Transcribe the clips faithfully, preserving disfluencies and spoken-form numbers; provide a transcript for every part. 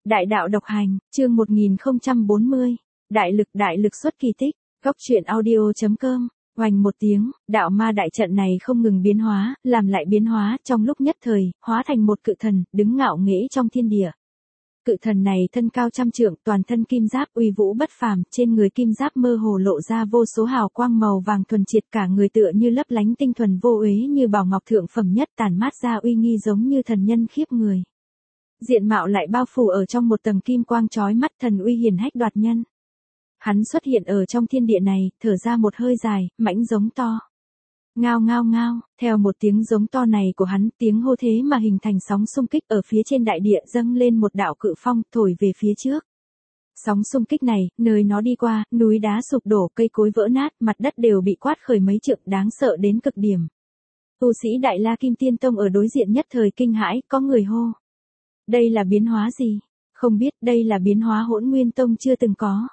Đại đạo độc hành, chương một nghìn không trăm bốn mươi. Đại lực đại lực xuất kỳ tích. Góc truyện audio chấm com. Oành một tiếng, đạo ma đại trận này không ngừng biến hóa, làm lại biến hóa, trong lúc nhất thời, hóa thành một cự thần, đứng ngạo nghễ trong thiên địa. Cự thần này thân cao trăm trượng, toàn thân kim giáp uy vũ bất phàm, trên người kim giáp mơ hồ lộ ra vô số hào quang màu vàng thuần triệt, cả người tựa như lấp lánh tinh thuần vô uế, như bảo ngọc thượng phẩm nhất, tản mát ra uy nghi giống như thần nhân khiếp người. Diện mạo lại bao phủ ở trong một tầng kim quang chói mắt, thần uy hiển hách đoạt nhân. Hắn xuất hiện ở trong thiên địa này, thở ra một hơi dài, mãnh giống to. Ngao ngao ngao, theo một tiếng giống to này của hắn, tiếng hô thế mà hình thành sóng xung kích ở phía trên đại địa, dâng lên một đạo cự phong, thổi về phía trước. Sóng xung kích này, nơi nó đi qua, núi đá sụp đổ, cây cối vỡ nát, mặt đất đều bị quát khởi mấy trượng, đáng sợ đến cực điểm. Tu sĩ Đại La Kim Tiên Tông ở đối diện nhất thời kinh hãi, có người hô. Đây là biến hóa gì? Không biết, đây là biến hóa Hỗn Nguyên Tông chưa từng có.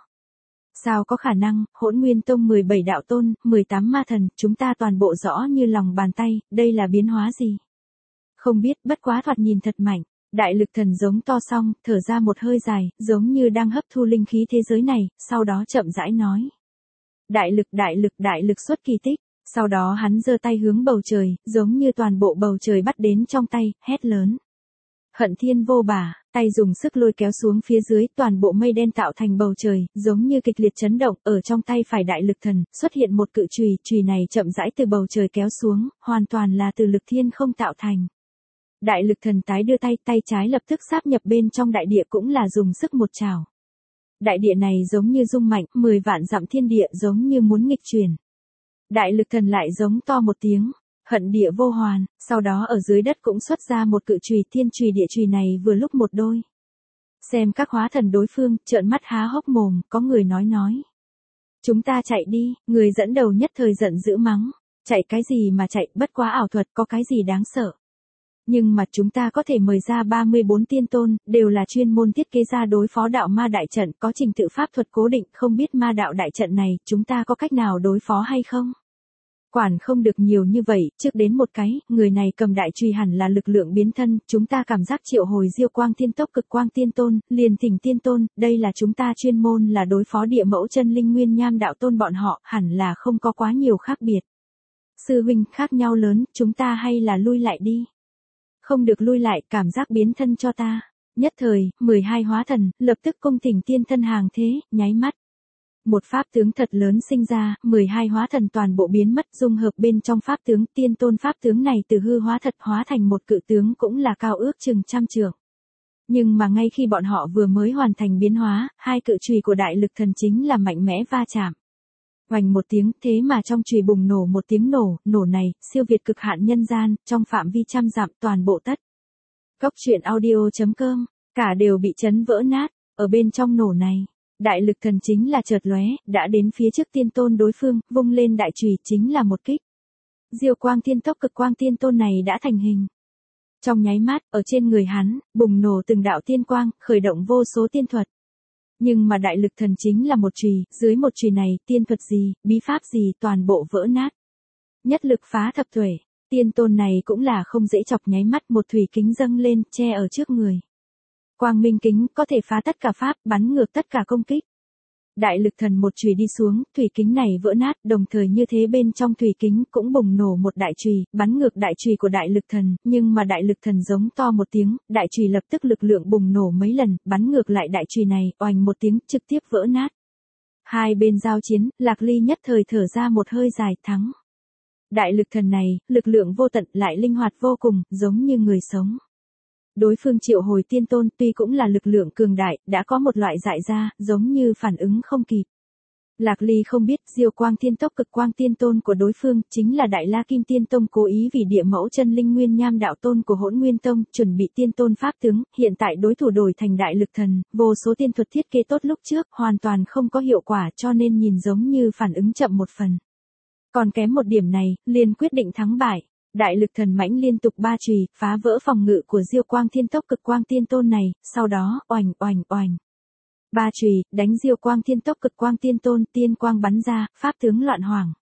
Sao có khả năng, Hỗn Nguyên Tông mười bảy đạo tôn, mười tám ma thần, chúng ta toàn bộ rõ như lòng bàn tay, đây là biến hóa gì? Không biết, bất quá thoạt nhìn thật mạnh. Đại lực thần giống to xong, thở ra một hơi dài, giống như đang hấp thu linh khí thế giới này, sau đó chậm rãi nói. Đại lực đại lực đại lực xuất kỳ tích. Sau đó hắn giơ tay hướng bầu trời, giống như toàn bộ bầu trời bắt đến trong tay, hét lớn. Hận thiên vô bả, tay dùng sức lôi kéo xuống phía dưới, toàn bộ mây đen tạo thành bầu trời, giống như kịch liệt chấn động, ở trong tay phải đại lực thần, xuất hiện một cự chùy, chùy này chậm rãi từ bầu trời kéo xuống, hoàn toàn là từ lực thiên không tạo thành. Đại lực thần tái đưa tay, tay trái lập tức sáp nhập bên trong đại địa cũng là dùng sức một trảo. Đại địa này giống như rung mạnh, mười vạn dặm thiên địa giống như muốn nghịch chuyển. Đại lực thần lại giống to một tiếng. Hận địa vô hoàn, sau đó ở dưới đất cũng xuất ra một cự chùy, thiên chùy địa chùy này vừa lúc một đôi. Xem các hóa thần đối phương, trợn mắt há hốc mồm, có người nói nói. Chúng ta chạy đi, người dẫn đầu nhất thời giận dữ mắng. Chạy cái gì mà chạy, bất quá ảo thuật, có cái gì đáng sợ. Nhưng mà chúng ta có thể mời ra ba mươi bốn tiên tôn, đều là chuyên môn thiết kế ra đối phó đạo ma đại trận, có trình tự pháp thuật cố định, không biết ma đạo đại trận này, chúng ta có cách nào đối phó hay không? Quản không được nhiều như vậy, trước đến một cái, người này cầm đại chùy hẳn là lực lượng biến thân, chúng ta cảm giác triệu hồi diêu quang thiên tốc cực quang tiên tôn, liền thỉnh tiên tôn, đây là chúng ta chuyên môn là đối phó địa mẫu chân linh nguyên nham đạo tôn bọn họ, hẳn là không có quá nhiều khác biệt. Sư huynh, khác nhau lớn, chúng ta hay là lui lại đi. Không được lui lại, cảm giác biến thân cho ta. Nhất thời, mười hai hóa thần, lập tức cung thỉnh tiên thân hàng thế, nháy mắt. Một pháp tướng thật lớn sinh ra, mười hai hóa thần toàn bộ biến mất, dung hợp bên trong pháp tướng, tiên tôn pháp tướng này từ hư hóa thật hóa thành một cự tướng cũng là cao ước chừng trăm trượng. Nhưng mà ngay khi bọn họ vừa mới hoàn thành biến hóa, hai cự chùy của đại lực thần chính là mạnh mẽ va chạm. Oành một tiếng, thế mà trong chùy bùng nổ một tiếng nổ, nổ này, siêu việt cực hạn nhân gian, trong phạm vi trăm dặm toàn bộ tất. Góc truyện audio chấm com, cả đều bị chấn vỡ nát, ở bên trong nổ này. Đại lực thần chính là chợt lóe, đã đến phía trước tiên tôn đối phương, vung lên đại chùy chính là một kích. Diêu quang thiên tốc cực quang tiên tôn này đã thành hình. Trong nháy mắt, ở trên người hắn, bùng nổ từng đạo tiên quang, khởi động vô số tiên thuật. Nhưng mà đại lực thần chính là một chùy, dưới một chùy này, tiên thuật gì, bí pháp gì, toàn bộ vỡ nát. Nhất lực phá thập tuệ, tiên tôn này cũng là không dễ chọc, nháy mắt một thủy kính dâng lên, che ở trước người. Quang minh kính có thể phá tất cả pháp, bắn ngược tất cả công kích. Đại lực thần một chùy đi xuống, thủy kính này vỡ nát, đồng thời như thế bên trong thủy kính cũng bùng nổ một đại chùy, bắn ngược đại chùy của đại lực thần, nhưng mà đại lực thần giống to một tiếng, đại chùy lập tức lực lượng bùng nổ mấy lần, bắn ngược lại đại chùy này, oành một tiếng, trực tiếp vỡ nát. Hai bên giao chiến, Lạc Ly nhất thời thở ra một hơi dài, thắng. Đại lực thần này, lực lượng vô tận lại linh hoạt vô cùng, giống như người sống. Đối phương triệu hồi tiên tôn tuy cũng là lực lượng cường đại, đã có một loại dại ra, giống như phản ứng không kịp. Lạc Ly không biết, diêu quang thiên tốc cực quang tiên tôn của đối phương, chính là Đại La Kim Tiên Tông cố ý vì địa mẫu chân linh nguyên nham đạo tôn của Hỗn Nguyên Tông, chuẩn bị tiên tôn pháp tướng, hiện tại đối thủ đổi thành đại lực thần, vô số tiên thuật thiết kế tốt lúc trước, hoàn toàn không có hiệu quả cho nên nhìn giống như phản ứng chậm một phần. Còn kém một điểm này, liền quyết định thắng bại. Đại lực thần mãnh liên tục ba chùy, phá vỡ phòng ngự của diêu quang thiên tốc cực quang tiên tôn này, sau đó, oành oành oành. Ba chùy, đánh diêu quang thiên tốc cực quang tiên tôn, tiên quang bắn ra, pháp tướng loạn hoàng.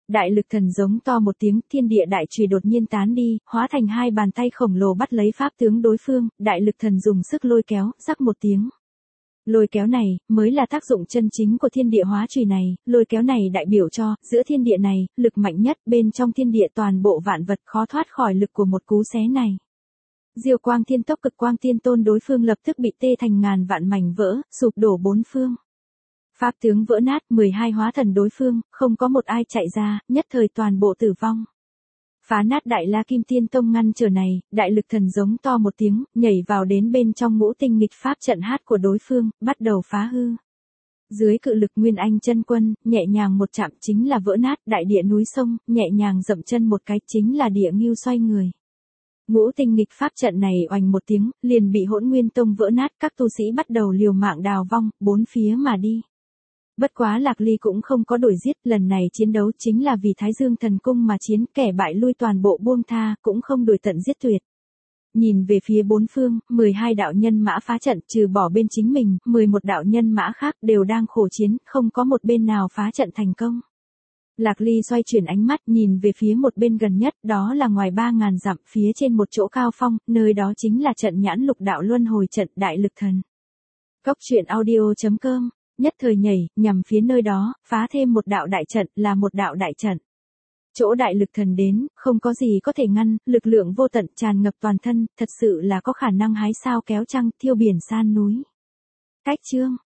Đại lực thần giống to một tiếng, thiên địa đại chùy đột nhiên tán đi, hóa thành hai bàn tay khổng lồ bắt lấy pháp tướng đối phương, đại lực thần dùng sức lôi kéo, rắc một tiếng. Lôi kéo này, mới là tác dụng chân chính của thiên địa hóa chùy này, lôi kéo này đại biểu cho, giữa thiên địa này, lực mạnh nhất, bên trong thiên địa toàn bộ vạn vật khó thoát khỏi lực của một cú xé này. Diêu quang thiên tốc cực quang tiên tôn đối phương lập tức bị tê thành ngàn vạn mảnh vỡ, sụp đổ bốn phương. Pháp tướng vỡ nát, mười hai hóa thần đối phương, không có một ai chạy ra, nhất thời toàn bộ tử vong. Phá nát đại la kim tiên tông ngăn trở này, đại lực thần giống to một tiếng, nhảy vào đến bên trong ngũ tinh nghịch pháp trận hát của đối phương, bắt đầu phá hư. Dưới cự lực Nguyên Anh chân quân, nhẹ nhàng một chạm chính là vỡ nát, đại địa núi sông, nhẹ nhàng dậm chân một cái chính là địa ngưu xoay người. Ngũ tinh nghịch pháp trận này oành một tiếng, liền bị Hỗn Nguyên Tông vỡ nát, các tu sĩ bắt đầu liều mạng đào vong, bốn phía mà đi. Bất quá Lạc Ly cũng không có đổi giết, lần này chiến đấu chính là vì Thái Dương thần cung mà chiến, kẻ bại lui toàn bộ buông tha, cũng không đuổi tận giết tuyệt. Nhìn về phía bốn phương, mười hai đạo nhân mã phá trận, trừ bỏ bên chính mình, mười một đạo nhân mã khác đều đang khổ chiến, không có một bên nào phá trận thành công. Lạc Ly xoay chuyển ánh mắt nhìn về phía một bên gần nhất, đó là ngoài ba ngàn dặm, phía trên một chỗ cao phong, nơi đó chính là trận nhãn lục đạo luân hồi trận đại lực thần. Cốc truyện audio chấm com, nhất thời nhảy, nhằm phía nơi đó, phá thêm một đạo đại trận, là một đạo đại trận. Chỗ đại lực thần đến, không có gì có thể ngăn, lực lượng vô tận tràn ngập toàn thân, thật sự là có khả năng hái sao kéo trăng, thiêu biển san núi. Cách chương